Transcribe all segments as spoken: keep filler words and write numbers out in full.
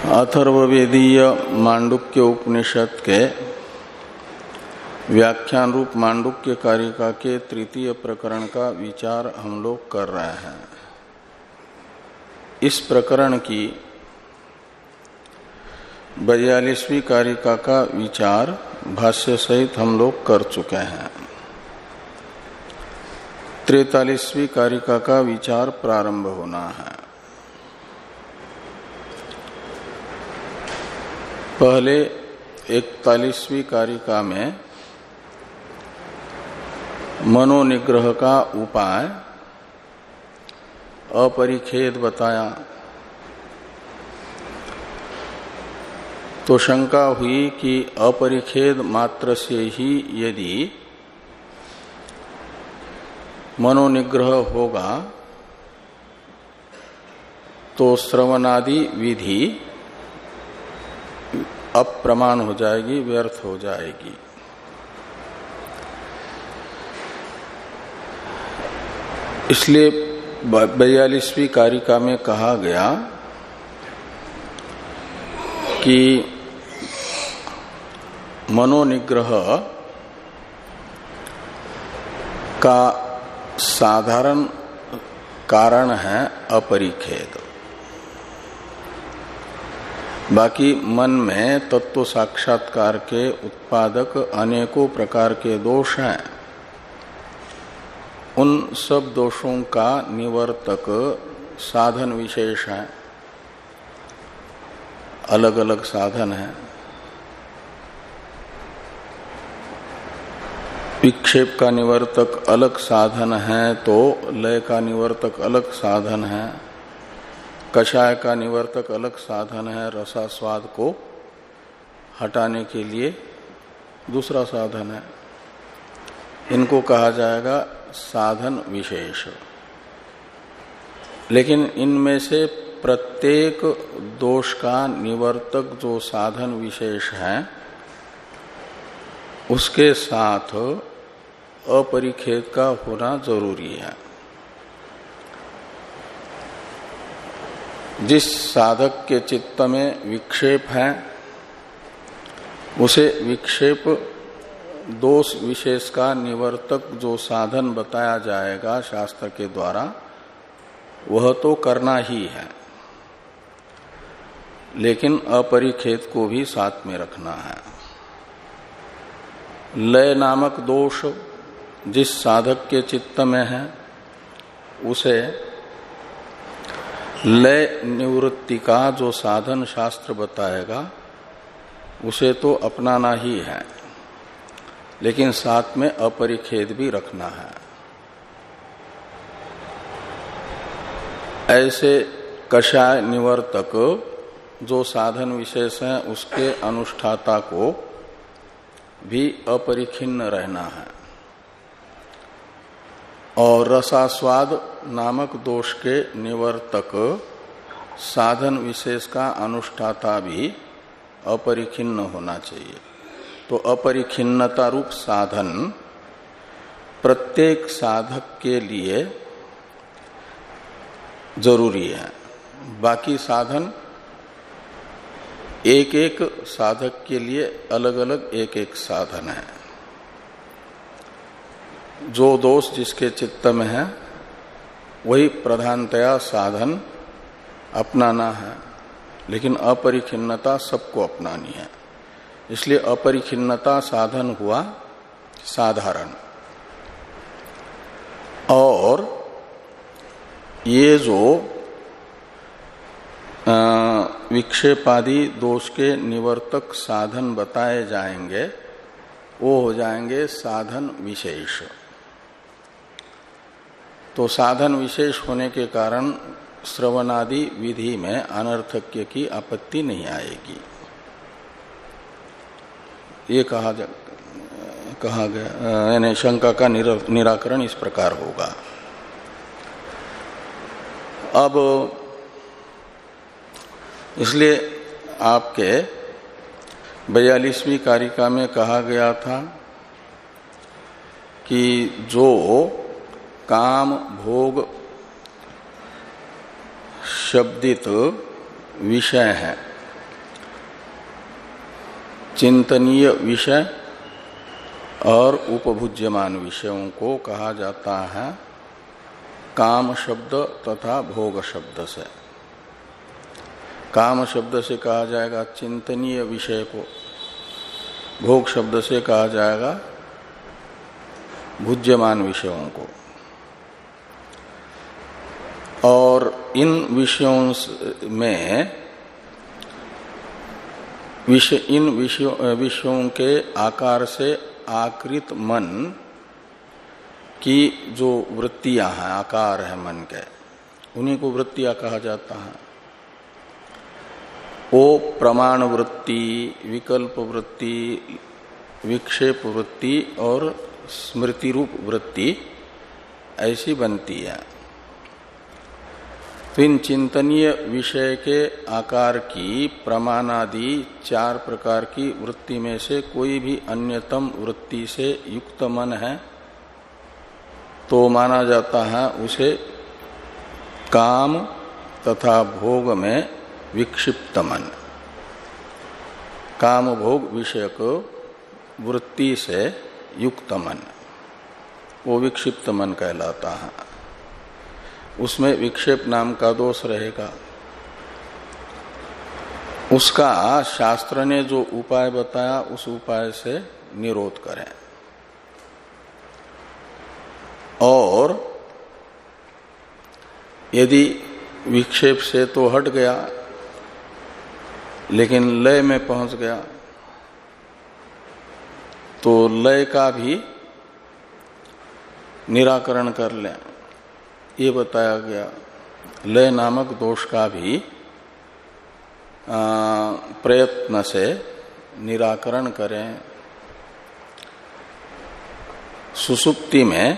अथर्ववेदीय मांडुक्य उपनिषद के व्याख्यान रूप मांडुक्य कारिका के तृतीय प्रकरण का विचार हम लोग कर रहे हैं। इस प्रकरण की बयालीसवीं कारिका का विचार भाष्य सहित हम लोग कर चुके हैं। तैंतालीसवीं कारिका का विचार प्रारंभ होना है। पहले इकतालीसवीं कारिका में मनोनिग्रह का उपाय अपरिखेद बताया, तो शंका हुई कि अपरिखेद मात्र से ही यदि मनोनिग्रह होगा तो श्रवणादि विधि अप्रमाण हो जाएगी, व्यर्थ हो जाएगी। इसलिए बयालीसवीं कारिका में कहा गया कि मनोनिग्रह का साधारण कारण है अपरिखेद। बाकी मन में तत्व साक्षात्कार के उत्पादक अनेकों प्रकार के दोष हैं। उन सब दोषों का निवर्तक साधन विशेष है, अलग अलग साधन है। विक्षेप का निवर्तक अलग साधन है तो लय का निवर्तक अलग साधन है, कषाय का निवर्तक अलग साधन है, रसास्वाद को हटाने के लिए दूसरा साधन है। इनको कहा जाएगा साधन विशेष। लेकिन इनमें से प्रत्येक दोष का निवर्तक जो साधन विशेष है उसके साथ अपरिखेद का होना जरूरी है। जिस साधक के चित्त में विक्षेप है उसे विक्षेप दोष विशेष का निवर्तक जो साधन बताया जाएगा शास्त्र के द्वारा वह तो करना ही है, लेकिन अपरिखेद को भी साथ में रखना है। लय नामक दोष जिस साधक के चित्त में है उसे लय निवृत्ति का जो साधन शास्त्र बताएगा उसे तो अपनाना ही है, लेकिन साथ में अपरिखेद भी रखना है। ऐसे कषाय निवर्तक जो साधन विशेष है उसके अनुष्ठाता को भी अपरिखिन्न रहना है, और रसास्वाद नामक दोष के निवर्तक साधन विशेष का अनुष्ठाता भी अपरिखिन्न होना चाहिए। तो अपरिखिन्नता रूप साधन प्रत्येक साधक के लिए जरूरी है। बाकी साधन एक एक साधक के लिए अलग अलग एक एक साधन है। जो दोष जिसके चित्त में है वही प्रधानतया साधन अपनाना है, लेकिन अपरिखिन्नता सबको अपनानी है। इसलिए अपरिखिन्नता साधन हुआ साधारण, और ये जो विक्षेपादि दोष के निवर्तक साधन बताए जाएंगे वो हो जाएंगे साधन विशेष। तो साधन विशेष होने के कारण श्रवणादि विधि में अनर्थक्य की आपत्ति नहीं आएगी। ये कहा जा, कहा गया, यानी शंका का निराकरण इस प्रकार होगा। अब इसलिए आपके बयालीसवीं कारिका में कहा गया था कि जो काम भोग शब्दित विषय है चिंतनीय विषय और उपभुज्यमान विषयों को कहा जाता है काम शब्द तथा भोग शब्द से। काम शब्द से कहा जाएगा चिंतनीय विषय को, भोग शब्द से कहा जाएगा भुज्यमान विषयों को। और इन विषयों में विषय इन विषयों विषयों के आकार से आकृत मन की जो वृत्तियां हैं, आकार है मन के, उन्हीं को वृत्तियां कहा जाता है। वो प्रमाण वृत्ति, विकल्प वृत्ति, विक्षेप वृत्ति और स्मृति रूप वृत्ति ऐसी बनती है। तो इन चिंतनीय विषय के आकार की प्रमाणादि चार प्रकार की वृत्ति में से कोई भी अन्यतम वृत्ति से युक्त मन है तो माना जाता है उसे काम तथा भोग में विक्षिप्त मन, काम भोग विषयक वृत्ति से युक्त मन, वो विक्षिप्त मन कहलाता है। उसमें विक्षेप नाम का दोष रहेगा। उसका शास्त्र ने जो उपाय बताया उस उपाय से निरोध करें। और यदि विक्षेप से तो हट गया लेकिन लय में पहुंच गया तो लय का भी निराकरण कर लें, ये बताया गया। लय नामक दोष का भी प्रयत्न से निराकरण करें। सुसुप्ति में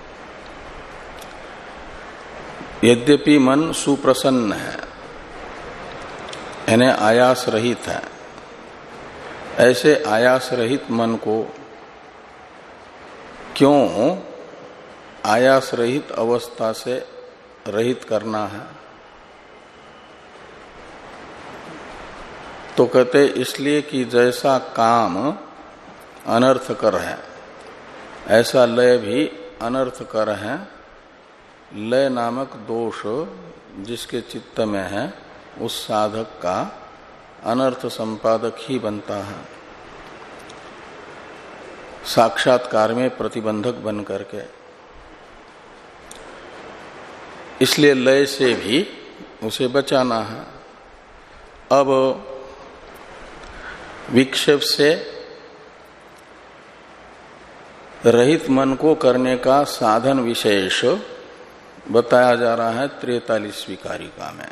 यद्यपि मन सुप्रसन्न है, यानी आयास रहित है, ऐसे आयास रहित मन को क्यों आयास रहित अवस्था से रहित करना है? तो कहते इसलिए कि जैसा काम अनर्थकर है ऐसा लय भी अनर्थकर है। लय नामक दोष जिसके चित्त में है उस साधक का अनर्थ संपादक ही बनता है, साक्षात्कार में प्रतिबंधक बन करके। इसलिए लय से भी उसे बचाना है। अब विक्षेप से रहित मन को करने का साधन विशेष बताया जा रहा है तैंतालीसवीं कारिका में।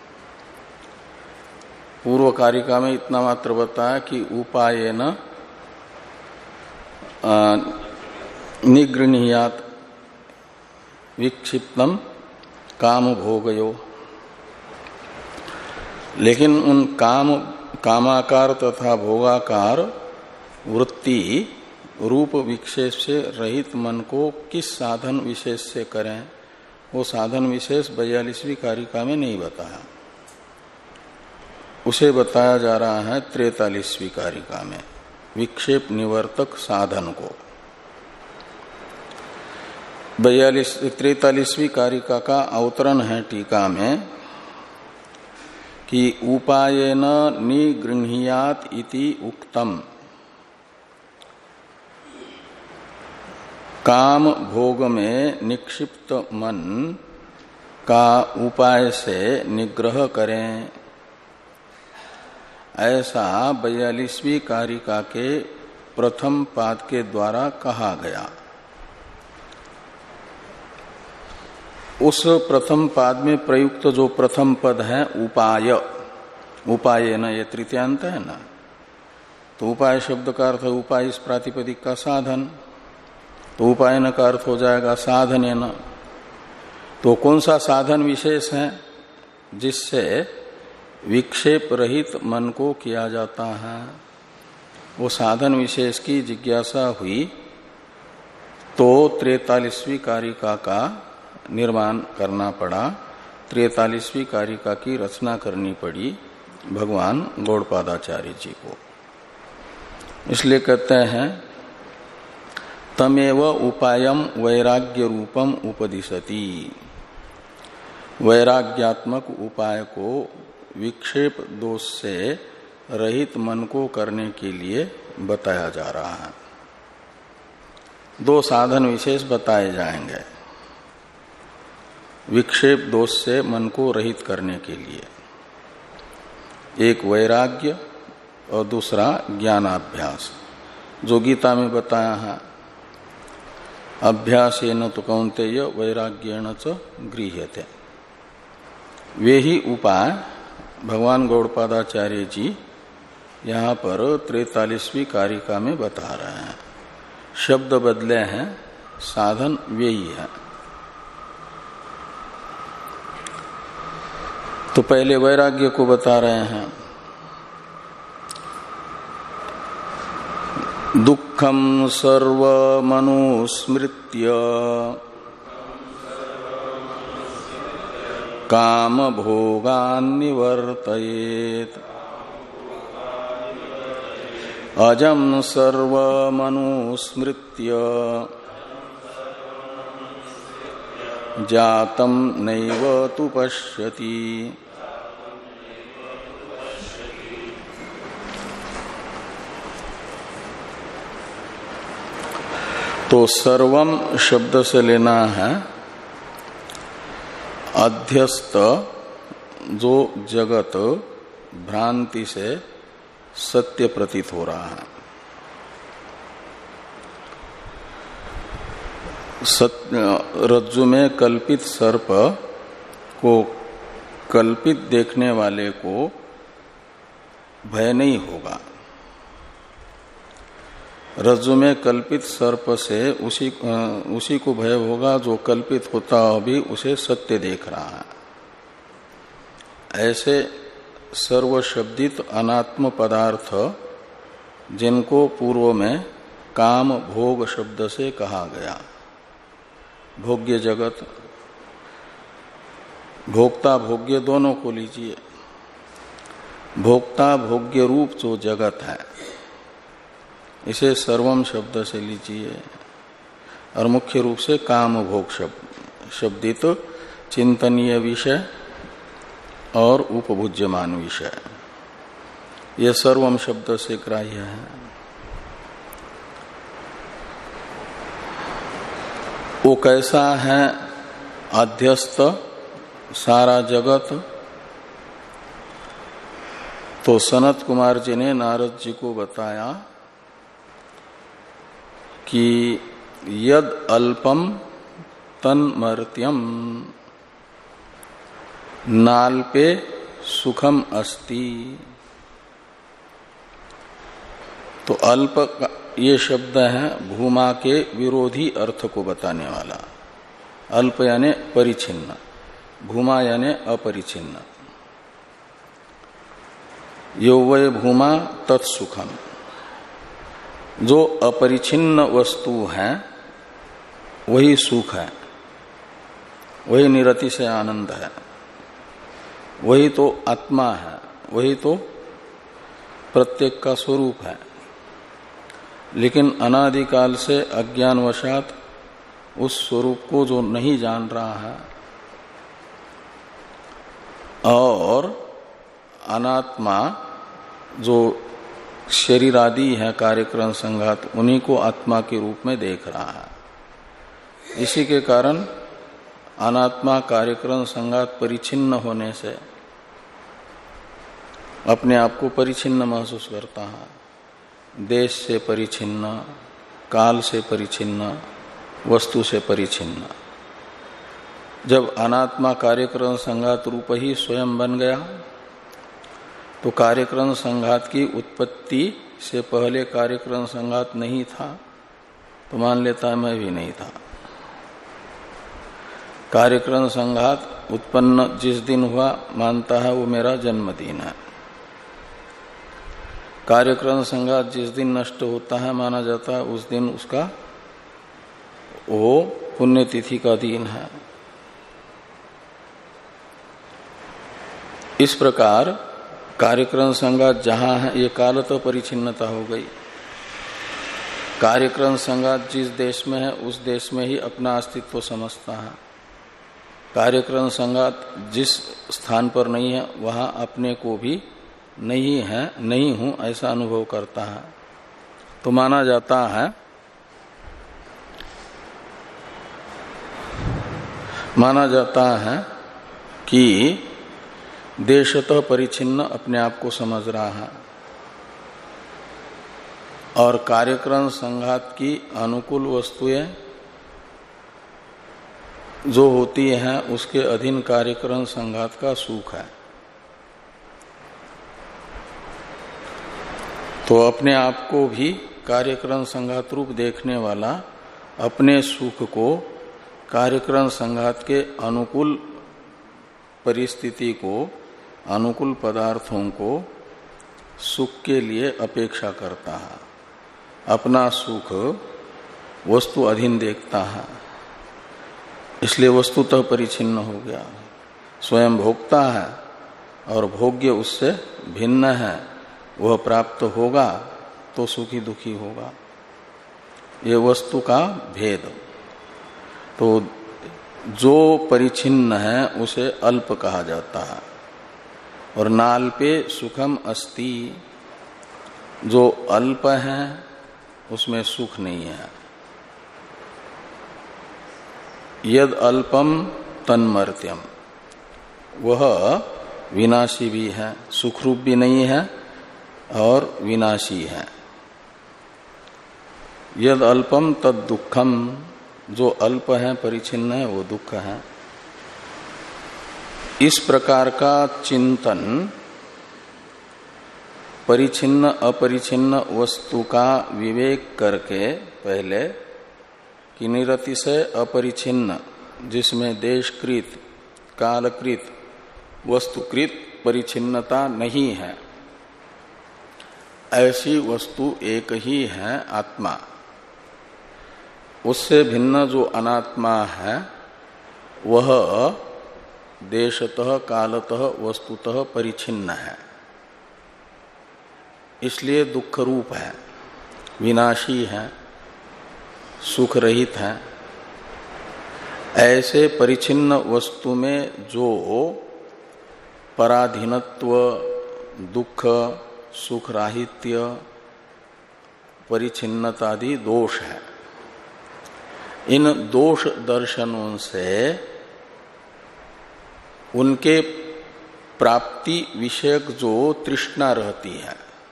पूर्व कारिका में इतना मात्र बताया कि उपायेन निगृह्यात् विक्षिप्तम काम भोगयो, लेकिन उन काम कामाकार तथा भोगाकार वृत्ति रूप विशेष से रहित मन को किस साधन विशेष से करें, वो साधन विशेष बयालीसवीं कारिका में नहीं बताया, उसे बताया जा रहा है तैंतालीसवीं कारिका में, विक्षेप निवर्तक साधन को। बयालीस तैंतालीसवीं कारिका का अवतरण है टीका में कि उपायेन निगृह्यात् इति उक्तम, काम भोग में निक्षिप्त मन का उपाय से निग्रह करें, ऐसा बयालीसवीं कारिका के प्रथम पाद के द्वारा कहा गया। उस प्रथम पाद में प्रयुक्त जो प्रथम पद है उपाय, उपाय न ये तृतीयांत है ना, तो उपाय शब्द का अर्थ उपाय इस प्रातिपदिक का साधन, तो उपायन का अर्थ हो जाएगा साधनेन। तो कौन सा साधन विशेष है जिससे विक्षेप रहित मन को किया जाता है? वो साधन विशेष की जिज्ञासा हुई तो तैंतालीसवीं कारिका का निर्माण करना पड़ा, तैंतालीसवीं कारिका की रचना करनी पड़ी भगवान गौड़पादाचार्य जी को। इसलिए कहते हैं तमेव उपायम वैराग्य रूपम उपदिशति। वैराग्यात्मक उपाय को विक्षेप दोष से रहित मन को करने के लिए बताया जा रहा है। दो साधन विशेष बताए जाएंगे विक्षेप दोष से मन को रहित करने के लिए, एक वैराग्य और दूसरा ज्ञानाभ्यास, जो गीता में बताया है। अभ्यासेन तो कौन्तेय वैराग्येण च गृह्यते। वे ही उपाय भगवान गौड़पादाचार्य जी यहाँ पर तैतालीसवीं कारिका में बता रहे हैं। शब्द बदले हैं, साधन वे ही है। तो पहले वैराग्य को बता रहे हैं। दुखम सर्वमनुस्मृत्य काम भोगान् निवर्तयेत् अजम सर्वमनुस्मृत्य जातम नैव तु पश्यति। तो सर्वम शब्द से लेना है अध्यस्त जो जगत भ्रांति से सत्य प्रतीत हो रहा है। सत्य रज्जु में कल्पित सर्प को कल्पित देखने वाले को भय नहीं होगा। रज्जु में कल्पित सर्प से उसी उसी को भय होगा जो कल्पित होता भी उसे सत्य देख रहा है। ऐसे सर्वशब्दित अनात्म पदार्थ जिनको पूर्व में काम भोग शब्द से कहा गया, भोग्य जगत, भोक्ता भोग्य दोनों को लीजिए। भोक्ता भोग्य रूप जो जगत है इसे सर्वम शब्द से लीजिए, और मुख्य रूप से काम भोग शब्द शब्दित तो चिंतनीय विषय और उपभुज्यमान विषय, यह सर्वम शब्द से ग्राह्य है। वो कैसा है अध्यस्त सारा जगत? तो सनत कुमार जी ने नारद जी को बताया कि यद अल्पम तन्मर्त्यम नाल्पे सुखम अस्ति। तो अल्प ये शब्द है भूमा के विरोधी अर्थ को बताने वाला। अल्प यानी परिचिन्न, भूमा यानी अपरिचिन्न। यो वै भूमा तत्सुखम, जो अपरिचिन्न वस्तु है वही सुख है, वही निरति से आनंद है, वही तो आत्मा है, वही तो प्रत्येक का स्वरूप है। लेकिन अनादिकाल से अज्ञानवशात उस स्वरूप को जो नहीं जान रहा है और अनात्मा जो शरीर आदि है कार्यक्रम संघात, उन्हीं को आत्मा के रूप में देख रहा है। इसी के कारण अनात्मा कार्यक्रम संघात परिचिन्न होने से अपने आप को परिचिन्न महसूस करता है। देश से परिचिन्न, काल से परिचिन्न, वस्तु से परिचिन्न। जब अनात्मा कार्यक्रम संघात रूप ही स्वयं बन गया तो कार्यक्रम संघात की उत्पत्ति से पहले कार्यक्रम संघात नहीं था तो मान लेता है मैं भी नहीं था। कार्यक्रम संघात उत्पन्न जिस दिन हुआ मानता है वो मेरा जन्मदिन है। कार्यक्रम संघात जिस दिन नष्ट होता है माना जाता है उस दिन उसका वो पुण्यतिथि का दिन है। इस प्रकार कार्यक्रम संघात जहां है ये कालत परिचिन्नता हो गई। कार्यक्रम संघात जिस देश में है उस देश में ही अपना अस्तित्व समझता है। कार्यक्रम संघात जिस स्थान पर नहीं है वहां अपने को भी नहीं है, नहीं हूं ऐसा अनुभव करता है। तो माना जाता है माना जाता है कि देशतः परिचिन्न अपने आप को समझ रहा है और कार्यक्रम संघात की अनुकूल वस्तुएं जो होती हैं उसके अधीन कार्यक्रम संघात का सुख है। तो अपने आप को भी कार्यक्रम संघात रूप देखने वाला अपने सुख को कार्यक्रम संघात के अनुकूल परिस्थिति को, अनुकूल पदार्थों को सुख के लिए अपेक्षा करता है, अपना सुख वस्तु अधीन देखता है, इसलिए वस्तुतः परिचिन्न हो गया। स्वयं भोगता है और भोग्य उससे भिन्न है, वह प्राप्त होगा तो सुखी दुखी होगा। ये वस्तु का भेद। तो जो परिचिन्न है उसे अल्प कहा जाता है और नाल्पे सुखम अस्ति, जो अल्प है उसमें सुख नहीं है। यद अल्पम तन्मर्त्यम, वह विनाशी भी है, सुखरूप भी नहीं है और विनाशी है। यद अल्पम तद दुखम, जो अल्प है परिचिन्न है वो दुख है। इस प्रकार का चिंतन परिचिन्न अपरिचिन्न वस्तु का विवेक करके पहले कि निरतिशय अपरिचिन्न, जिसमें देशकृत कालकृत वस्तुकृत परिचिन्नता नहीं है, ऐसी वस्तु एक ही है आत्मा। उससे भिन्न जो अनात्मा है वह देशतः कालतः वस्तुतः परिचिन्न है, इसलिए दुख रूप है, विनाशी है, सुख रहित है। ऐसे परिचिन्न वस्तु में जो पराधीनत्व, दुख, सुख राहित्य, परिचिन्नतादि दोष है, इन दोष दर्शनों से उनके प्राप्ति विषयक जो तृष्णा रहती है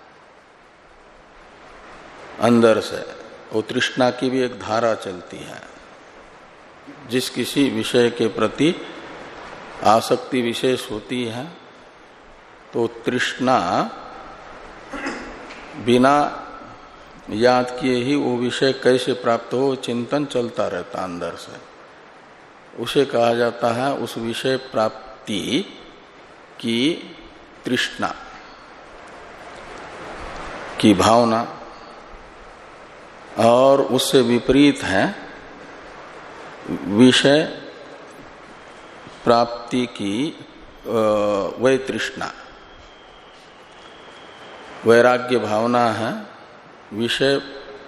अंदर से, वो तृष्णा की भी एक धारा चलती है। जिस किसी विषय के प्रति आसक्ति विशेष होती है तो तृष्णा बिना याद किए ही वो विषय कैसे प्राप्त हो चिंतन चलता रहता अंदर से, उसे कहा जाता है उस विषय प्राप्ति की तृष्णा की भावना। और उससे विपरीत है विषय प्राप्ति की वै तृष्णा। वैराग्य भावना है विषय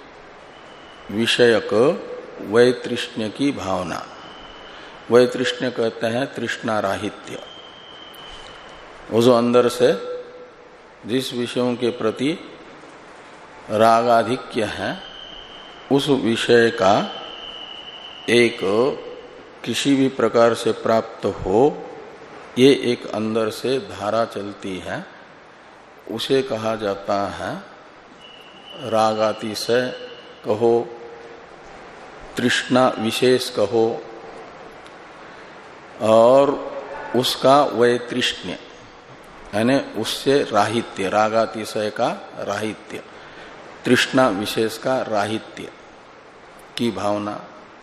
विषयक वैतृष्ण्य की भावना। वैतृष्ण्य कहते हैं तृष्णा राहित्य। वो जो अंदर से जिस विषयों के प्रति रागाधिक्य है उस विषय का एक किसी भी प्रकार से प्राप्त हो, ये एक अंदर से धारा चलती है, उसे कहा जाता है रागातिशय कहो, तृष्णा विशेष कहो, और उसका वैतृष्ण्य यानी उससे राहित्य, रागातिशय का राहित्य, तृष्णा विशेष का राहित्य की भावना,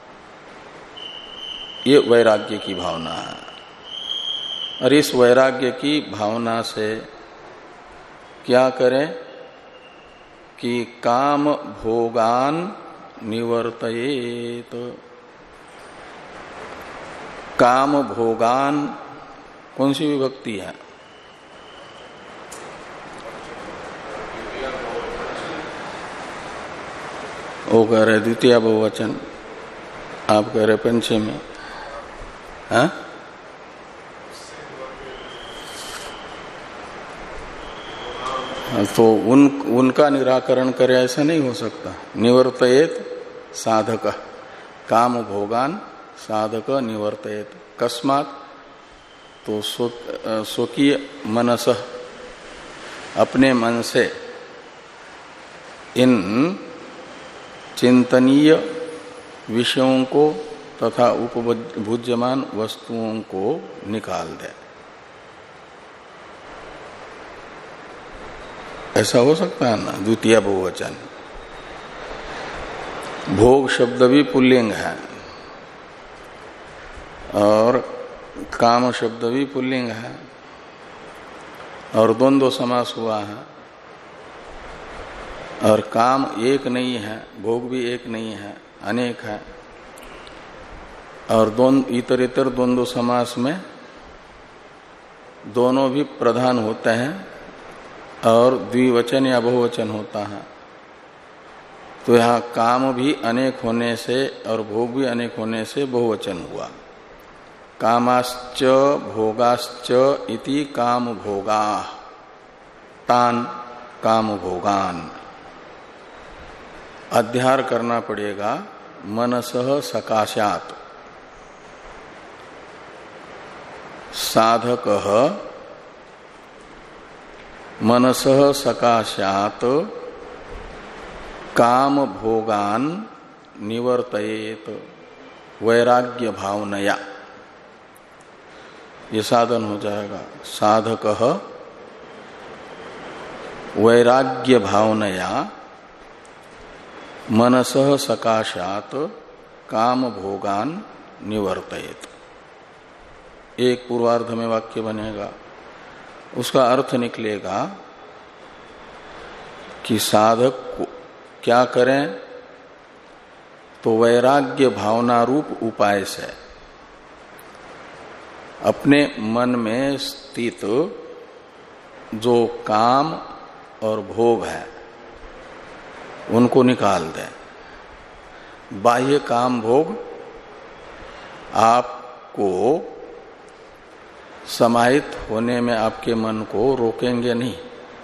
ये वैराग्य की भावना है। और इस वैराग्य की भावना से क्या करें कि काम भोगान निवर्तयेत। काम भोगान कौन सी विभक्ति है? वो कह रहे द्वितीय बहुवचन, आप कह रहे पंचमी। हाँ, तो उन उनका निराकरण करे ऐसा नहीं हो सकता। निवर्तयेत साधक, काम भोगान साधक निवर्तयेत। कस्मात्, तो स्वकीय मनस, अपने मन से इन चिंतनीय विषयों को तथा उपभुज्यमान वस्तुओं को निकाल दे। ऐसा हो सकता है ना। द्वितीय बहुवचन, भोग शब्द भी पुल्लिंग है और काम शब्द भी पुल्लिंग है और द्वंद्व समास हुआ है। और काम एक नहीं है, भोग भी एक नहीं है, अनेक है। और दोनों इतर इतर द्वंद्व समास में दोनों भी प्रधान होते हैं और द्विवचन या बहुवचन होता है। तो यहाँ काम भी अनेक होने से और भोग भी अनेक होने से बहुवचन हुआ। कामाश्च भोगाश्च इति काम भोगा तान काम भोगान। अध्यार करना पड़ेगा मनसः सकाशात। साधकः मनसः सकाशात काम भोगान निवर्तयेत वैराग्य भावनया। ये साधन हो जाएगा। साधकः वैराग्य भावनया मनसः सकाशात काम भोगान निवर्तयेत। एक पूर्वार्ध में वाक्य बनेगा। उसका अर्थ निकलेगा कि साधक को क्या करें, तो वैराग्य भावना रूप उपाय से अपने मन में स्थित जो काम और भोग है उनको निकाल दें। बाह्य काम भोग आपको समाहित होने में आपके मन को रोकेंगे नहीं।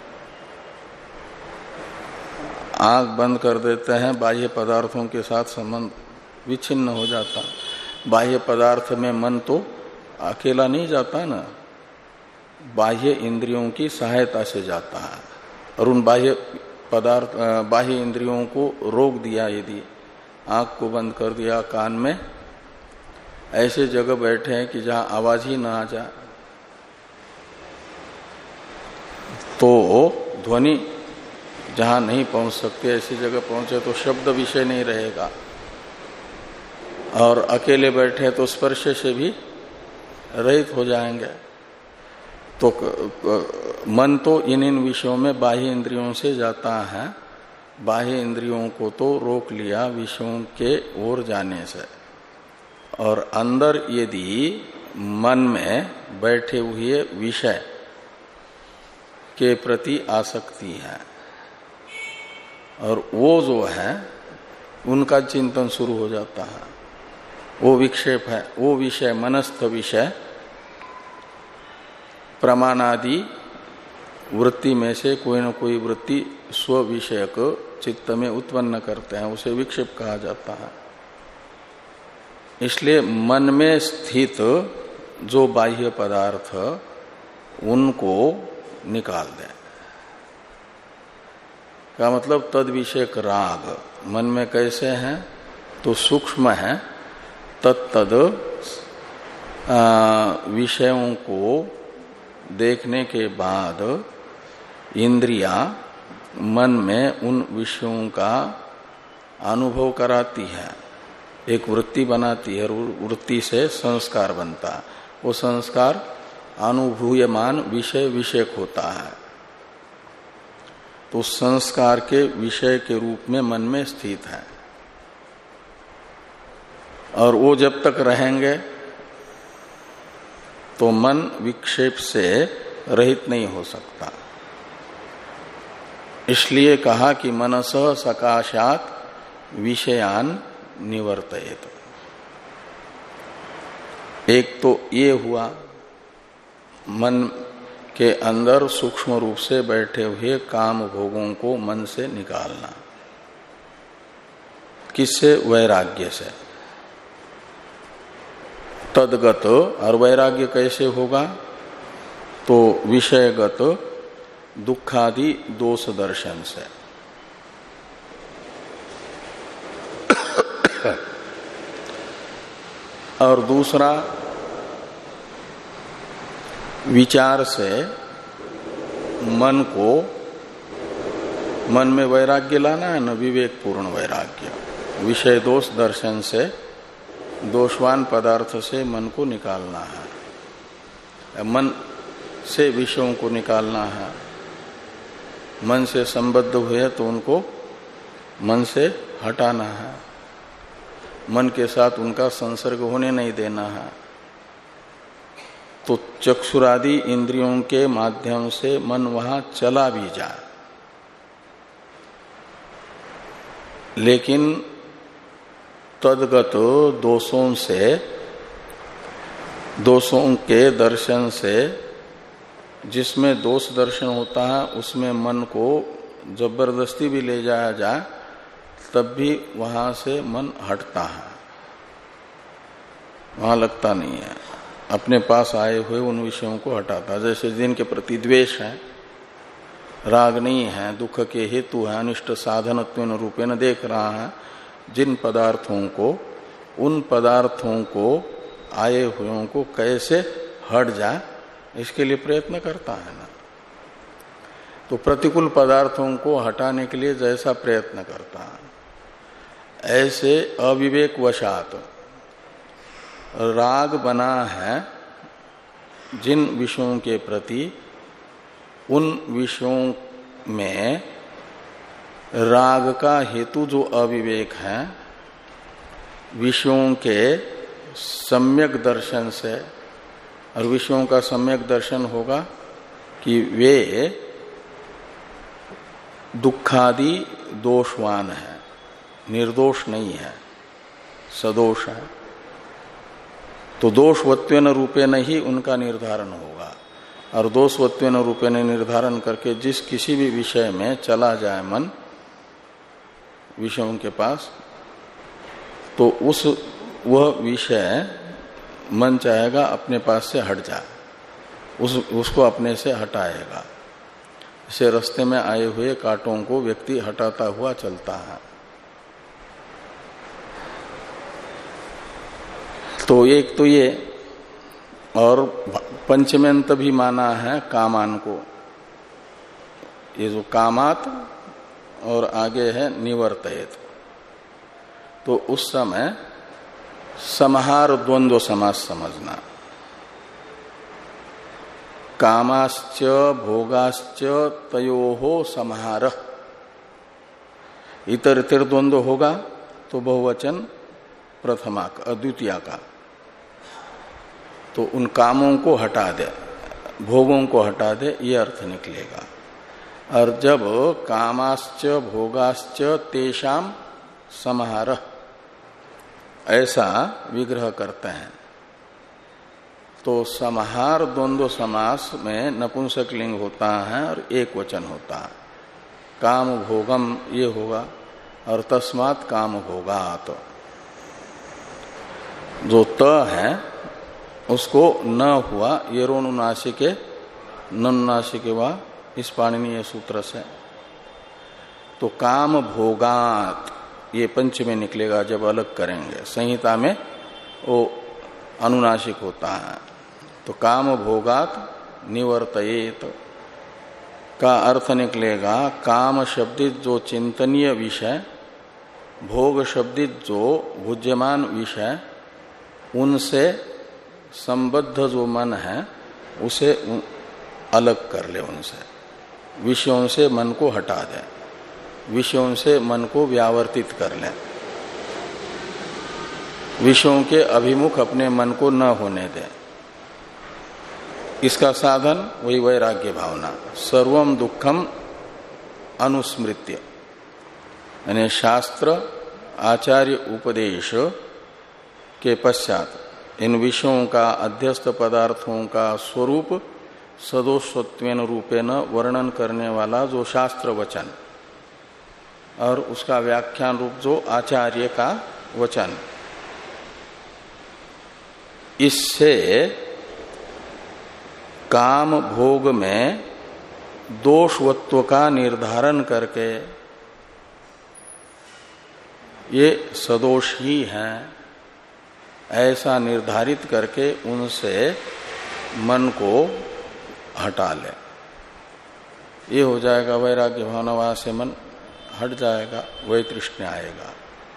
आंख बंद कर देते हैं, बाह्य पदार्थों के साथ संबंध विच्छिन्न हो जाता। बाह्य पदार्थ में मन तो अकेला नहीं जाता ना, बाह्य इंद्रियों की सहायता से जाता है। और उन बाह्य पदार्थ बाह्य इंद्रियों को रोक दिया, यदि आंख को बंद कर दिया, कान में ऐसे जगह बैठे हैं कि जहां आवाज ही ना आ जाए, तो ध्वनि जहां नहीं पहुंच सकते ऐसी जगह पहुंचे तो शब्द विषय नहीं रहेगा। और अकेले बैठे तो स्पर्श से भी रहित हो जाएंगे। तो मन तो इन इन विषयों में बाह्य इंद्रियों से जाता है। बाह्य इंद्रियों को तो रोक लिया विषयों के ओर जाने से। और अंदर यदि मन में बैठे हुए विषय के प्रति आसक्ति है और वो जो है उनका चिंतन शुरू हो जाता है, वो विक्षेप है, वो विषय मनस्थ विषय प्रमाणादि वृत्ति में से कोई न कोई वृत्ति स्व विषयक चित्त में उत्पन्न करते हैं, उसे विक्षेप कहा जाता है। इसलिए मन में स्थित जो बाह्य पदार्थ उनको निकाल दें। का मतलब तद विषयक राग मन में कैसे हैं, तो सूक्ष्म है। तत्तद विषयों को देखने के बाद इंद्रियां मन में उन विषयों का अनुभव कराती है, एक वृत्ति बनाती है, वृत्ति से संस्कार बनता है। वो संस्कार अनुभूयमान विषय विषयक होता है। तो संस्कार के विषय के रूप में मन में स्थित है। और वो जब तक रहेंगे तो मन विक्षेप से रहित नहीं हो सकता। इसलिए कहा कि मनसः सकाशात विषयान निवर्तयेत। एक तो ये हुआ मन के अंदर सूक्ष्म रूप से बैठे हुए काम भोगों को मन से निकालना। किससे? वैराग्य से। तदगत, और वैराग्य कैसे होगा? तो विषयगत दुखादि दोष दर्शन से। और दूसरा विचार से मन को, मन में वैराग्य लाना है ना, विवेक पूर्ण वैराग्य। विषय दोष दर्शन से दोषवान पदार्थ से मन को निकालना है, मन से विषयों को निकालना है। मन से संबद्ध हुए तो उनको मन से हटाना है, मन के साथ उनका संसर्ग होने नहीं देना है। तो चक्षुरादि इंद्रियों के माध्यम से मन वहां चला भी जाए, लेकिन तदगत दोषों से, दोषों के दर्शन से, जिसमें दोष दर्शन होता है उसमें मन को जबरदस्ती भी ले जाया जाए तब भी वहां से मन हटता है, वहां लगता नहीं है, अपने पास आए हुए उन विषयों को हटाता। जैसे जिनके प्रति द्वेष है, राग नहीं है, दुख के हेतु है, अनिष्ट साधनत्वेन रूपेण देख रहा है, जिन पदार्थों को, उन पदार्थों को आए हुए को कैसे हट जाए इसके लिए प्रयत्न करता है ना। तो प्रतिकूल पदार्थों को हटाने के लिए जैसा प्रयत्न करता है, ऐसे अविवेक वशात राग बना है जिन विषयों के प्रति, उन विषयों में राग का हेतु जो अविवेक है, विषयों के सम्यक दर्शन से, और विषयों का सम्यक दर्शन होगा कि वे दुखादि दोषवान है, निर्दोष नहीं है, सदोष है। तो दोषवत्वेन रूपेण ही उनका निर्धारण होगा, और दोषवत्वेन रूपेण निर्धारण करके जिस किसी भी विषय में चला जाए मन, विषयों के पास, तो उस वह विषय मन चाहेगा अपने पास से हट जाए, उस उसको अपने से हटाएगा। इसे रास्ते में आए हुए कांटों को व्यक्ति हटाता हुआ चलता है। तो एक तो ये, और पंचमेंत भी माना है कामान को, ये जो कामात और आगे है निवर्तयेत। तो उस समय समहार द्वंद्व समास समझना। कामाश्च भोगाश्च तयोहो समहार, इतर इतर द्वंद्व होगा तो बहुवचन प्रथमा का, द्वितीया का। तो उन कामों को हटा दे, भोगों को हटा दे, ये अर्थ निकलेगा। और जब कामाश्च भोगाश्च तेषाम समाहार ऐसा विग्रह करते हैं, तो समाहार द्वंद्व समास में नपुंसक लिंग होता है और एक वचन होता है। काम भोगम ये होगा, और तस्मात् काम भोगात, तो जो त है उसको न हुआ ये रोनुनासिके ननुनासिके वा, इस पाणिनीय सूत्र से। तो काम भोगात ये पंच में निकलेगा जब अलग करेंगे, संहिता में वो अनुनासिक होता है। तो काम भोगात निवर्तयेत का अर्थ निकलेगा काम शब्दित जो चिंतनीय विषय, भोग शब्दित जो भुज्यमान विषय, उनसे संबद्ध जो मन है उसे अलग कर ले, उनसे विषयों से मन को हटा दे, विषयों से मन को व्यावर्तित कर ले, विषयों के अभिमुख अपने मन को न होने दे। इसका साधन वही वैराग्य भावना। सर्वम दुखम अनुस्मृत्य, यानी शास्त्र आचार्य उपदेश के पश्चात इन विषयों का अध्यस्त पदार्थों का स्वरूप सदोषत्वेन रूपेण वर्णन करने वाला जो शास्त्र वचन और उसका व्याख्यान रूप जो आचार्य का वचन, इससे काम भोग में दोषवत्व का निर्धारण करके ये सदोष ही हैं ऐसा निर्धारित करके उनसे मन को हटा ले। ये हो जाएगा वैराग्य भावना, वहां से मन हट जाएगा, वही तृष्णा आएगा।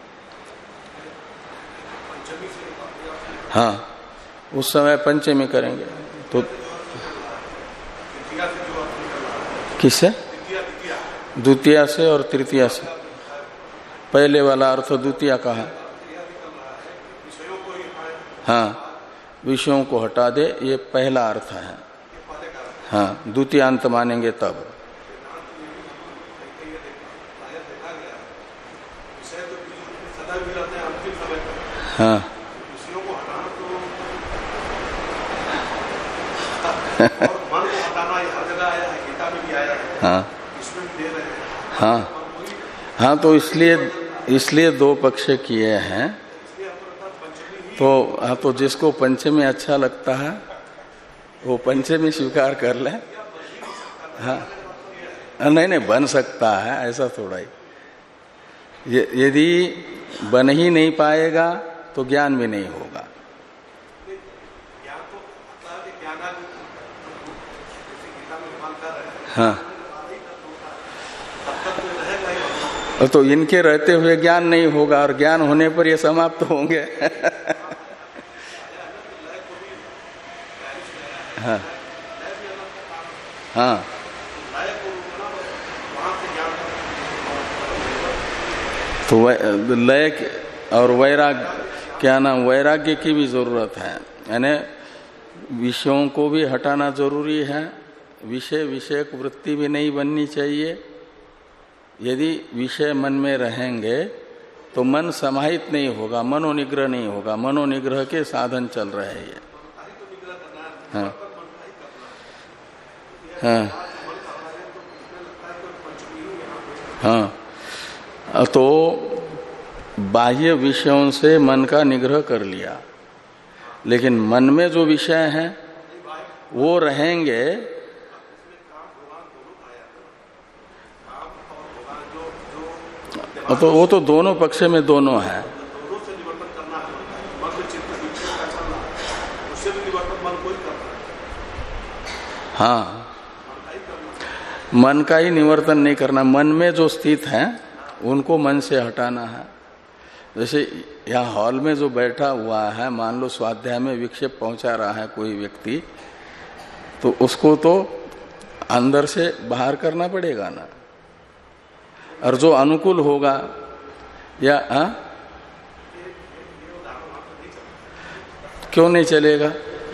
हाँ, उस समय पंचमी करेंगे तो किससे? द्वितीया से और तृतीया से। पहले वाला अर्थ द्वितीया का है। हाँ, विषयों को हटा दे, ये पहला अर्थ है। हाँ, द्वितीयांत मानेंगे तब। हाँ हाँ हाँ हाँ, तो इसलिए इसलिए दो पक्ष किए हैं। तो हाँ, तो जिसको पंचमी अच्छा लगता है वो पंचमी स्वीकार कर ले। हाँ, नहीं नहीं, बन सकता है, ऐसा थोड़ा ही। यदि बन ही नहीं पाएगा तो ज्ञान भी नहीं होगा। हाँ, तो इनके रहते हुए ज्ञान नहीं होगा और ज्ञान होने पर ये समाप्त होंगे। हाँ हाँ, तो लय और वैराग्य, क्या नाम, वैराग्य की भी जरूरत है। यानी विषयों को भी हटाना जरूरी है, विषय विषयक वृत्ति भी नहीं बननी चाहिए। यदि विषय मन में रहेंगे तो मन समाहित नहीं होगा, मनोनिग्रह नहीं होगा। मनोनिग्रह के साधन चल रहे हैं ये। हाँ हाँ हाँ, तो बाह्य विषयों से मन का निग्रह कर लिया, लेकिन मन में जो विषय हैं वो रहेंगे। तो वो तो दोनों पक्ष में दोनों है। हाँ, मन का ही निवर्तन नहीं करना, मन में जो स्थित है उनको मन से हटाना है। जैसे यहाँ हॉल में जो बैठा हुआ है, मान लो स्वाध्याय में विक्षेप पहुंचा रहा है कोई व्यक्ति, तो उसको तो अंदर से बाहर करना पड़ेगा ना। और जो अनुकूल होगा या आ? क्यों नहीं चलेगा?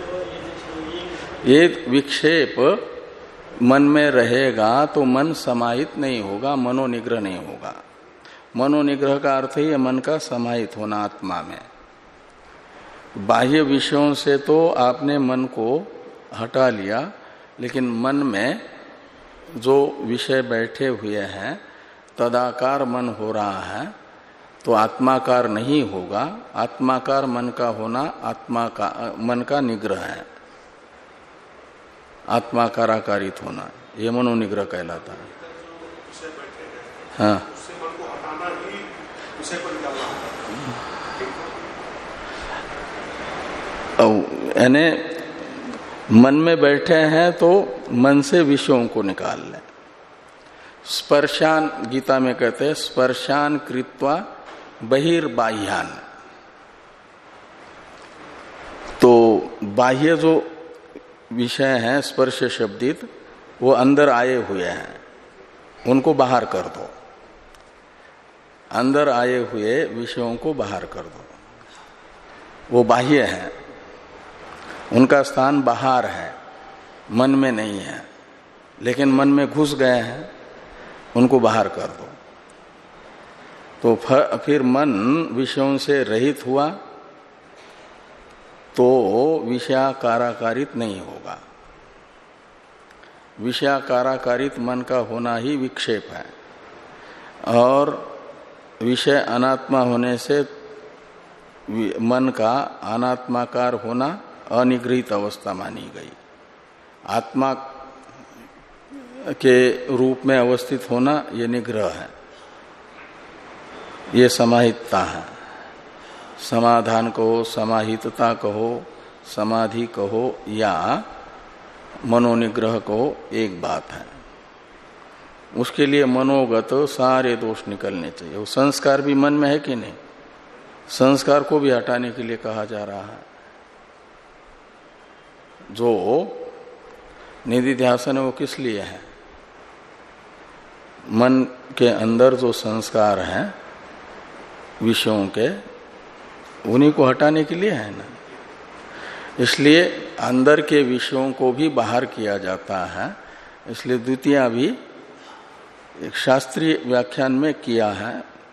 ये विक्षेप मन में रहेगा तो मन समाहित नहीं होगा, मनोनिग्रह नहीं होगा। मनोनिग्रह का अर्थ ही है मन का समाहित होना आत्मा में। बाह्य विषयों से तो आपने मन को हटा लिया, लेकिन मन में जो विषय बैठे हुए हैं तदाकार मन हो रहा है, तो आत्माकार नहीं होगा। आत्माकार मन का होना आत्मा का मन का निग्रह है, आत्माकाराकारित होना, ये मनोनिग्रह कहलाता है। हाँ, यानी मन में बैठे हैं तो मन से विषयों को निकाल लें। स्पर्शान, गीता में कहते हैं स्पर्शान कृत्वा बहिर्बाह्यान। तो बाह्य जो विषय हैं स्पर्श शब्दित, वो अंदर आए हुए हैं, उनको बाहर कर दो। अंदर आए हुए विषयों को बाहर कर दो, वो बाह्य हैं, उनका स्थान बाहर है, मन में नहीं है, लेकिन मन में घुस गए हैं, उनको बाहर कर दो। तो फिर मन विषयों से रहित हुआ तो विषयाकाराकारित नहीं होगा। विषयाकाराकारित मन का होना ही विक्षेप है, और विषय अनात्मा होने से मन का अनात्माकार होना अनिगृहित अवस्था मानी गई। आत्मा के रूप में अवस्थित होना ये निग्रह है, ये समाहितता है। समाधान कहो, समाहितता कहो, समाधि कहो या मनोनिग्रह कहो, एक बात है। उसके लिए मनोगत सारे दोष निकलने चाहिए। वो संस्कार भी मन में है कि नहीं? संस्कार को भी हटाने के लिए कहा जा रहा है। जो निधिध्यासन है वो किस लिए है? मन के अंदर जो संस्कार हैं विषयों के, उन्हीं को हटाने के लिए है ना। इसलिए अंदर के विषयों को भी बाहर किया जाता है। इसलिए द्वितीया भी एक शास्त्रीय व्याख्यान में किया है,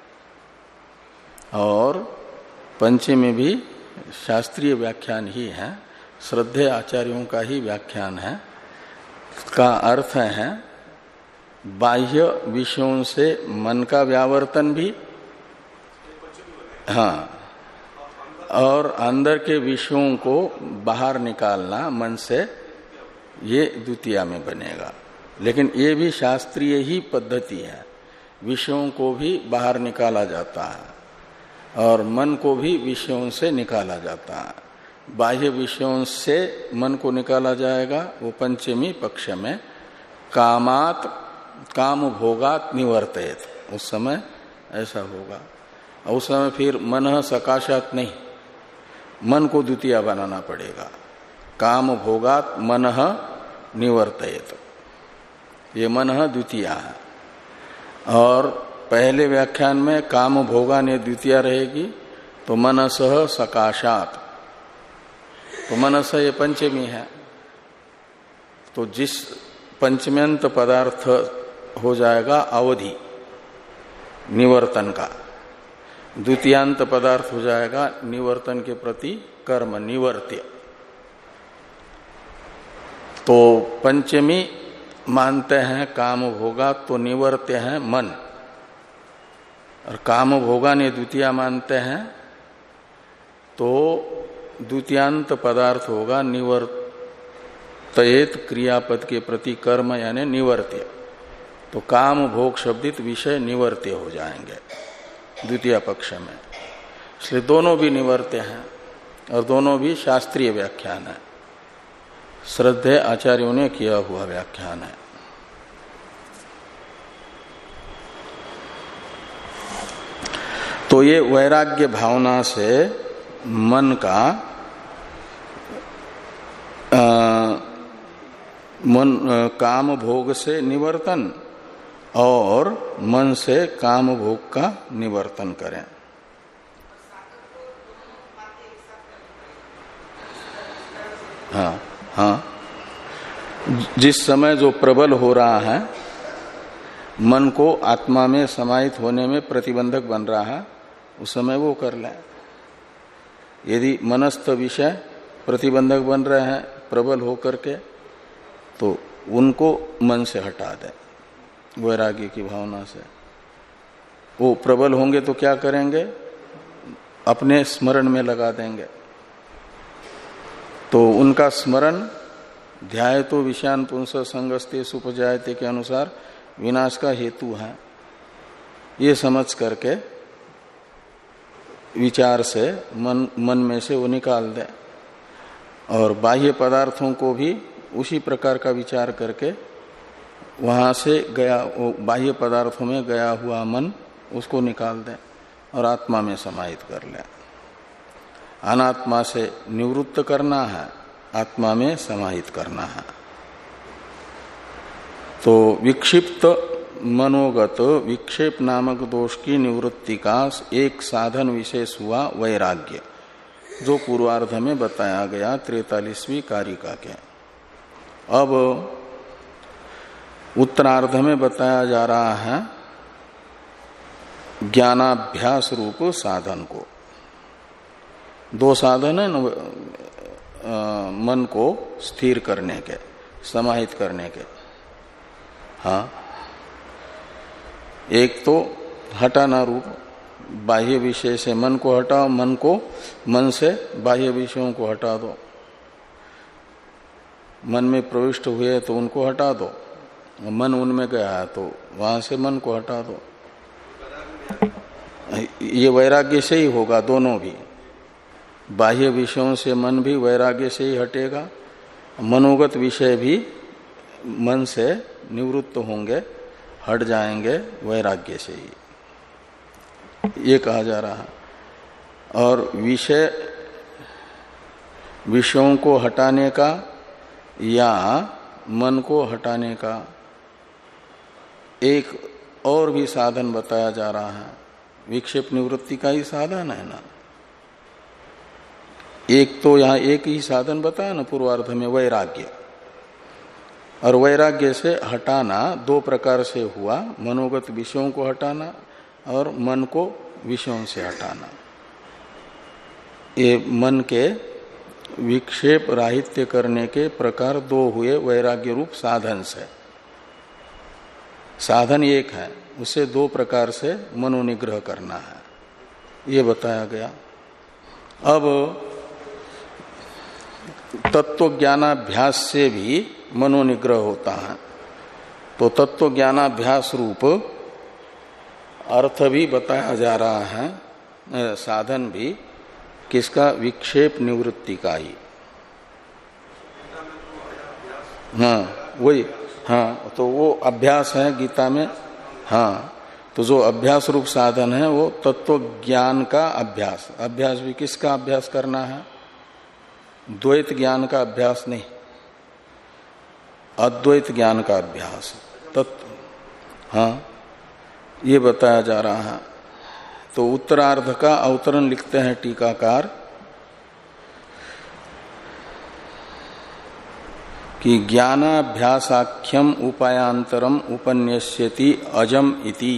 और पंचमी भी शास्त्रीय व्याख्यान ही है, श्रद्धेय आचार्यों का ही व्याख्यान है। का अर्थ है बाह्य विषयों से मन का व्यावर्तन भी, हाँ, और अंदर के विषयों को बाहर निकालना मन से, ये द्वितीया में बनेगा। लेकिन ये भी शास्त्रीय ही पद्धति है। विषयों को भी बाहर निकाला जाता है और मन को भी विषयों से निकाला जाता है। बाह्य विषयों से मन को निकाला जाएगा, वो पंचमी पक्ष में कामात काम भोगात निवर्तयेत, उस समय ऐसा होगा। और उस समय फिर मन सकाशात नहीं, मन को द्वितीया बनाना पड़ेगा। काम भोगात मन निवर्तयेत, ये मन द्वितीया है। और पहले व्याख्यान में काम भोगा ने द्वितीया रहेगी, तो मनसः सकाशात, तो मनस ये पंचमी है। तो जिस पंचम्यंत पदार्थ हो जाएगा अवधि निवर्तन का, द्वितीयांत पदार्थ हो जाएगा निवर्तन के प्रति कर्म, निवर्त्य। तो पंचमी मानते हैं काम भोगा, तो निवर्त्य है मन, और काम भोगा ने द्वितीया मानते हैं, तो द्वितीयांत पदार्थ होगा निवर्तयेत क्रियापद के प्रति कर्म, यानी निवर्त्य। तो काम भोग शब्दित विषय निवर्त्य हो जाएंगे द्वितीय पक्ष में। इसलिए दोनों भी निवर्त्य हैं और दोनों भी शास्त्रीय व्याख्यान है, श्रद्धेय आचार्यों ने किया हुआ व्याख्यान है। तो ये वैराग्य भावना से मन का आ, मन आ, काम भोग से निवर्तन और मन से काम भोग का निवर्तन करें। हाँ हाँ, जिस समय जो प्रबल हो रहा है, मन को आत्मा में समाहित होने में प्रतिबंधक बन रहा है, उस समय वो कर ले। यदि मनस्थ विषय प्रतिबंधक बन रहे हैं प्रबल होकर के, तो उनको मन से हटा दे वैराग्य की भावना से। वो प्रबल होंगे तो क्या करेंगे? अपने स्मरण में लगा देंगे। तो उनका स्मरण ध्याय तो विषयान पुंस संगस्ते सुपजायते के अनुसार विनाश का हेतु है, ये समझ करके विचार से मन मन में से वो निकाल दे, और बाह्य पदार्थों को भी उसी प्रकार का विचार करके वहां से गया, बाह्य पदार्थों में गया हुआ मन उसको निकाल दे और आत्मा में समाहित कर ले। अनात्मा से निवृत्त करना है, आत्मा में समाहित करना है। तो विक्षिप्त मनोगत विक्षेप नामक दोष की निवृत्ति का एक साधन विशेष हुआ वैराग्य, जो पूर्वार्ध में बताया गया तैंतालीसवीं कारिका के। अब उत्तरार्ध में बताया जा रहा है ज्ञानाभ्यास रूप साधन को। दो साधन है न मन को स्थिर करने के, समाहित करने के। हाँ, एक तो हटाना रूप, बाह्य विषय से मन को हटाओ, मन को मन से बाह्य विषयों को हटा दो। मन में प्रविष्ट हुए तो उनको हटा दो, मन उनमें गया तो वहां से मन को हटा दो। ये वैराग्य से ही होगा, दोनों भी। बाह्य विषयों से मन भी वैराग्य से ही हटेगा, मनोगत विषय भी मन से निवृत्त होंगे, हट जाएंगे वैराग्य से ही, ये कहा जा रहा है। और विषय विषयों को हटाने का या मन को हटाने का एक और भी साधन बताया जा रहा है। विक्षेप निवृत्ति का ही साधन है ना। एक तो यहां एक ही साधन बताया ना पूर्वार्ध में, वैराग्य। और वैराग्य से हटाना दो प्रकार से हुआ, मनोगत विषयों को हटाना और मन को विषयों से हटाना। ये मन के विक्षेप राहित्य करने के प्रकार दो हुए वैराग्य रूप साधन से। साधन एक है, उसे दो प्रकार से मनोनिग्रह करना है, ये बताया गया। अब तत्व ज्ञानाभ्यास से भी मनोनिग्रह होता है, तो तत्व ज्ञानाभ्यास रूप अर्थ भी बताया जा रहा है, साधन भी किसका, विक्षेप निवृत्ति का ही। हाँ वही, हाँ तो वो अभ्यास है गीता में। हाँ तो जो अभ्यास रूप साधन है वो तत्व ज्ञान का अभ्यास। अभ्यास भी किसका अभ्यास करना है, द्वैत ज्ञान का अभ्यास नहीं, अद्वैत ज्ञान का अभ्यास। तत्व हाँ ये बताया जा रहा है। तो उत्तरार्ध का अवतरण लिखते हैं टीकाकार कि ज्ञानाभ्यासाख्यम उपायांतरम उपन्यस्यति अजम इति।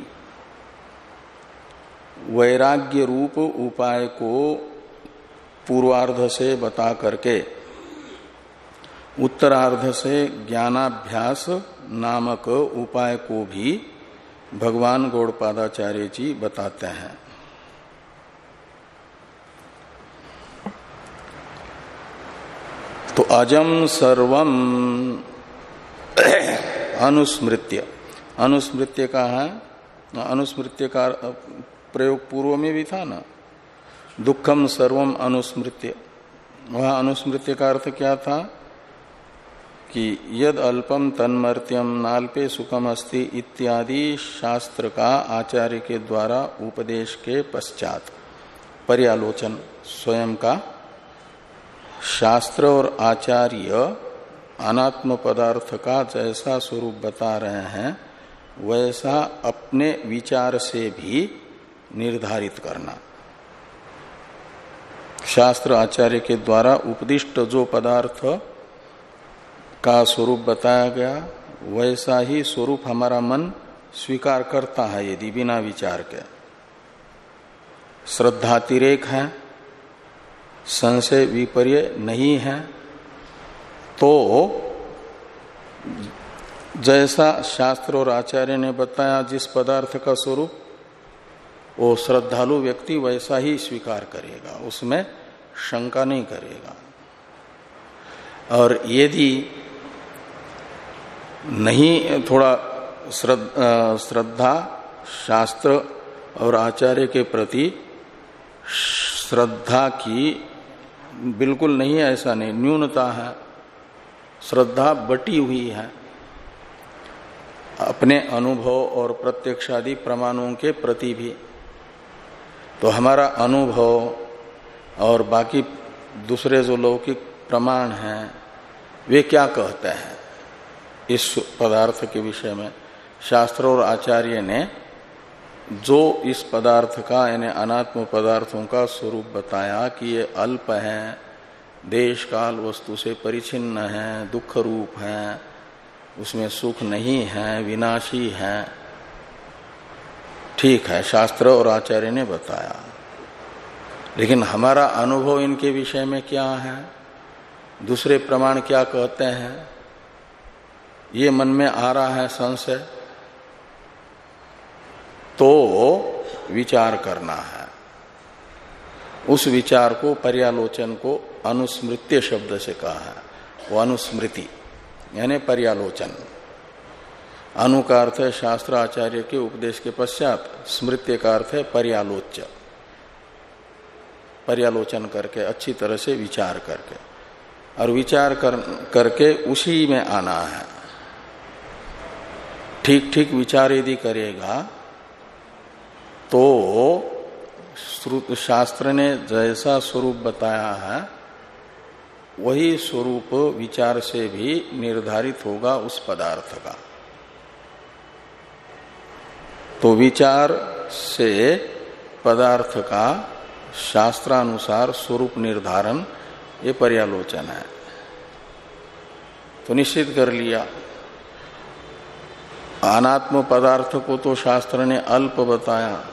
वैराग्य रूप उपाय को पूर्वार्ध से बता करके उत्तरार्ध से ज्ञानाभ्यास नामक उपाय को भी भगवान गौड़पादाचार्य जी बताते हैं। तो अजम सर्वम अनुस्मृत्य, अनुस्मृत्य का है, अनुस्मृत्य का प्रयोग पूर्व में भी था ना, दुखम सर्वम अनुस्मृत्य। वह अनुस्मृत्य का अर्थ क्या था कि यद अल्पम तन्मर्त्यम नाल्पे सुखम अस्ति इत्यादि शास्त्र का आचार्य के द्वारा उपदेश के पश्चात पर्यालोचन, स्वयं का शास्त्र और आचार्य अनात्म पदार्थ का जैसा स्वरूप बता रहे हैं वैसा अपने विचार से भी निर्धारित करना। शास्त्र आचार्य के द्वारा उपदिष्ट जो पदार्थ का स्वरूप बताया गया वैसा ही स्वरूप हमारा मन स्वीकार करता है यदि बिना विचार के। श्रद्धातिरेक है, संशय विपर्य नहीं है, तो जैसा शास्त्र और आचार्य ने बताया जिस पदार्थ का स्वरूप, वो श्रद्धालु व्यक्ति वैसा ही स्वीकार करेगा, उसमें शंका नहीं करेगा। और यदि नहीं थोड़ा श्रद्धा शास्त्र और आचार्य के प्रति श्रद्धा की बिल्कुल नहीं है, ऐसा नहीं, न्यूनता है, श्रद्धा बटी हुई है अपने अनुभव और प्रत्यक्षादि प्रमाणों के प्रति भी, तो हमारा अनुभव और बाकी दूसरे जो लौकिक प्रमाण हैं वे क्या कहते हैं इस पदार्थ के विषय में। शास्त्र और आचार्य ने जो इस पदार्थ का यानी अनात्म पदार्थों का स्वरूप बताया कि ये अल्प है, देश काल वस्तु से परिचिन्न है, दुख रूप है, उसमें सुख नहीं है, विनाशी है, ठीक है, शास्त्र और आचार्य ने बताया, लेकिन हमारा अनुभव इनके विषय में क्या है, दूसरे प्रमाण क्या कहते हैं, ये मन में आ रहा है संशय, तो विचार करना है। उस विचार को, पर्यालोचन को अनुस्मृत्य शब्द से कहा है। वो अनुस्मृति यानी पर्यालोचन। अनु का अर्थ है शास्त्र आचार्य के उपदेश के पश्चात, स्मृत्य का अर्थ है पर्यालोच्य, पर्यालोचन करके, अच्छी तरह से विचार करके, और विचार कर, करके उसी में आना है। ठीक ठीक विचार यदि करेगा तो शास्त्र ने जैसा स्वरूप बताया है वही स्वरूप विचार से भी निर्धारित होगा उस पदार्थ का। तो विचार से पदार्थ का शास्त्रानुसार स्वरूप निर्धारण, ये पर्यालोचन है। तो निश्चित कर लिया। अनात्म पदार्थ को तो शास्त्र ने अल्प बताया,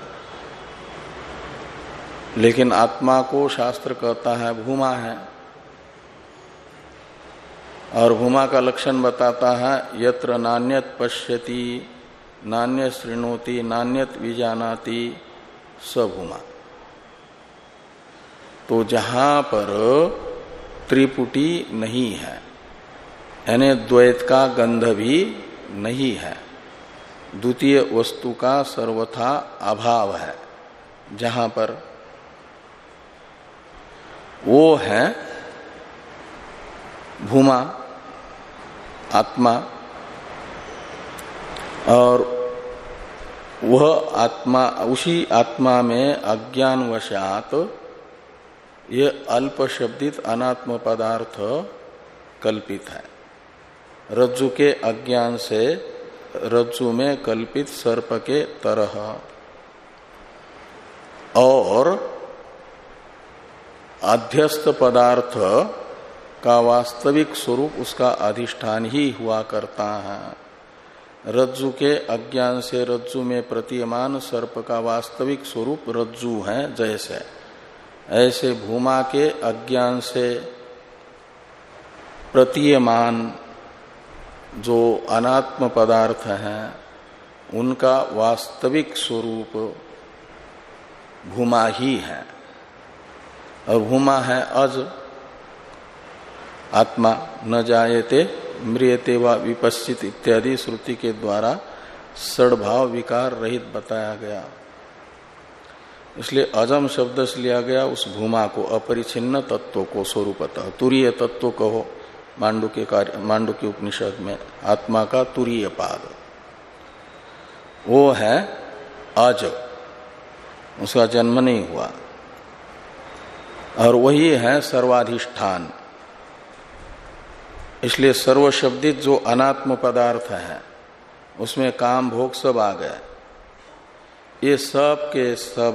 लेकिन आत्मा को शास्त्र कहता है भूमा है, और भूमा का लक्षण बताता है यत्र नान्यत पश्यति नान्य शृणोति नान्यत विजानाति स भूमा। तो जहां पर त्रिपुटी नहीं है, यानी द्वैत का गंध भी नहीं है, द्वितीय वस्तु का सर्वथा अभाव है, जहां पर वो है भूमा आत्मा, और वह आत्मा, उसी आत्मा में अज्ञानवशात ये अल्प शब्दित अनात्म पदार्थ कल्पित है। रज्जु के अज्ञान से रज्जु में कल्पित सर्प के तरह, और अध्यस्त पदार्थ का वास्तविक स्वरूप उसका अधिष्ठान ही हुआ करता है। रज्जु के अज्ञान से रज्जु में प्रतीयमान सर्प का वास्तविक स्वरूप रज्जु है जैसे, ऐसे भूमा के अज्ञान से प्रतीयमान जो अनात्म पदार्थ हैं उनका वास्तविक स्वरूप भूमा ही है। और भूमा है अज, आत्मा न जायते म्रियते व विपश्चित इत्यादि श्रुति के द्वारा सद्भाव विकार रहित बताया गया। इसलिए अजम शब्द से लिया गया उस भूमा को, अपरिछिन्न तत्व को स्वरूपतः, तुरीय तत्व कहो मांडू के कार्य, मांडू के उपनिषद में आत्मा का तुरीय पाद वो है अज, उसका जन्म नहीं हुआ, और वही है सर्वाधिष्ठान। इसलिए सर्वशब्दित जो अनात्म पदार्थ है उसमें काम भोग सब आ गए। ये सब के सब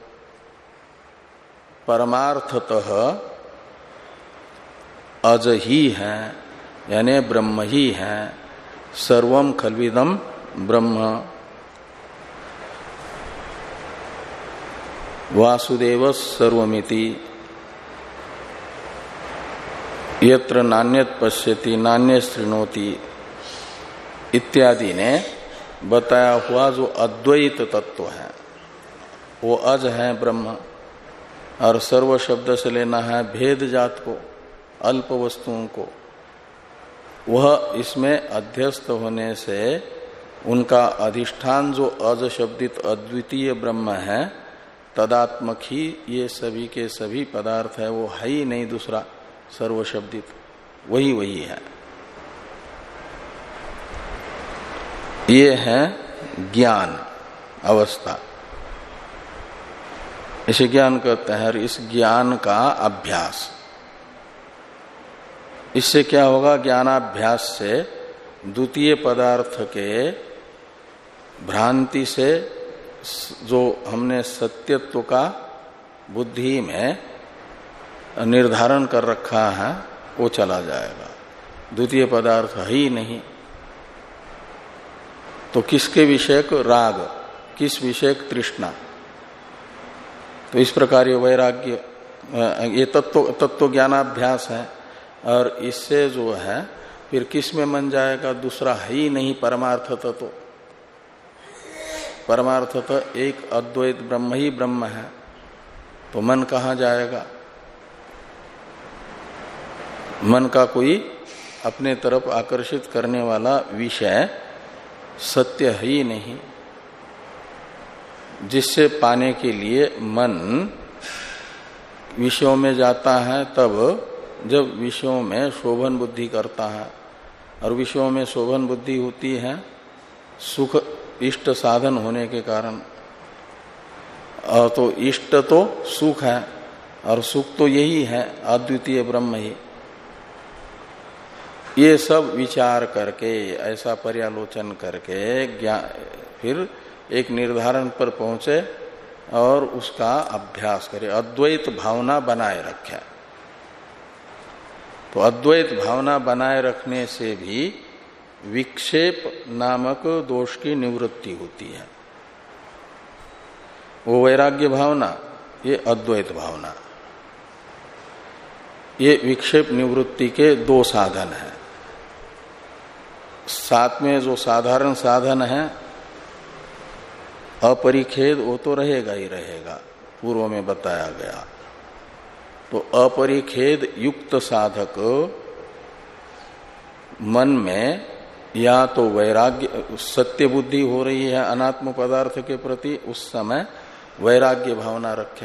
परमार्थतः अज ही है, यानी ब्रह्म ही है। सर्वम खल्विदम ब्रह्म वासुदेव सर्वमिति यत्र नान्यत पश्यति नान्य शृणोति इत्यादि ने बताया हुआ जो अद्वैत तत्व है वो अज है ब्रह्म, और सर्व शब्द से लेना है भेद जात को, अल्प वस्तुओं को। वह इसमें अध्यस्त होने से उनका अधिष्ठान जो अज शब्दित अद्वितीय ब्रह्म है, तदात्मक ही ये सभी के सभी पदार्थ है, वो है ही नहीं दूसरा सर्वशब्दित, वही वही है। ये है ज्ञान अवस्था, इसे ज्ञान कहते हैं। और इस ज्ञान का अभ्यास, इससे क्या होगा, ज्ञानाभ्यास से द्वितीय पदार्थ के भ्रांति से जो हमने सत्यत्व का बुद्धि में निर्धारण कर रखा है वो चला जाएगा। द्वितीय पदार्थ है ही नहीं, तो किसके विषयक राग, किस विषय तृष्णा। तो इस प्रकार ये वैराग्य ये तत्व तत्व ज्ञानाभ्यास है। और इससे जो है फिर किस में मन जाएगा, दूसरा है ही नहीं परमार्थतः। तो परमार्थतः एक अद्वैत ब्रह्म ही ब्रह्म है, तो मन कहाँ जाएगा। मन का कोई अपने तरफ आकर्षित करने वाला विषय सत्य है ही नहीं, जिससे पाने के लिए मन विषयों में जाता है। तब जब विषयों में शोभन बुद्धि करता है, और विषयों में शोभन बुद्धि होती है सुख इष्ट साधन होने के कारण। और तो इष्ट तो सुख है, और सुख तो यही है अद्वितीय ब्रह्म ही। ये सब विचार करके, ऐसा पर्यालोचन करके ज्ञान फिर एक निर्धारण पर पहुंचे और उसका अभ्यास करे, अद्वैत भावना बनाए रखे। तो अद्वैत भावना बनाए रखने से भी विक्षेप नामक दोष की निवृत्ति होती है। वो वैराग्य भावना, ये अद्वैत भावना, ये विक्षेप निवृत्ति के दो साधन हैं। साथ में जो साधारण साधन है अपरिखेद, वो तो रहेगा ही रहेगा, पूर्व में बताया गया। तो अपरिखेद युक्त साधक मन में या तो वैराग्य, सत्य बुद्धि हो रही है अनात्म पदार्थ के प्रति, उस समय वैराग्य भावना रखे।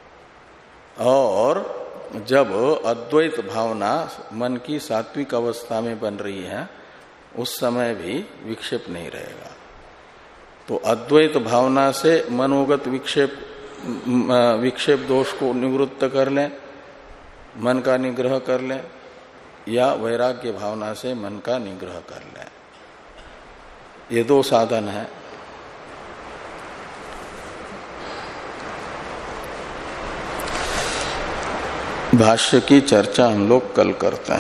और जब अद्वैत भावना मन की सात्विक अवस्था में बन रही है, उस समय भी विक्षेप नहीं रहेगा। तो अद्वैत भावना से मनोगत विक्षेप विक्षेप दोष को निवृत्त कर लें, मन का निग्रह कर लें, या वैराग्य भावना से मन का निग्रह कर लें। ये दो साधन हैं। भाष्य की चर्चा हम लोग कल करते हैं।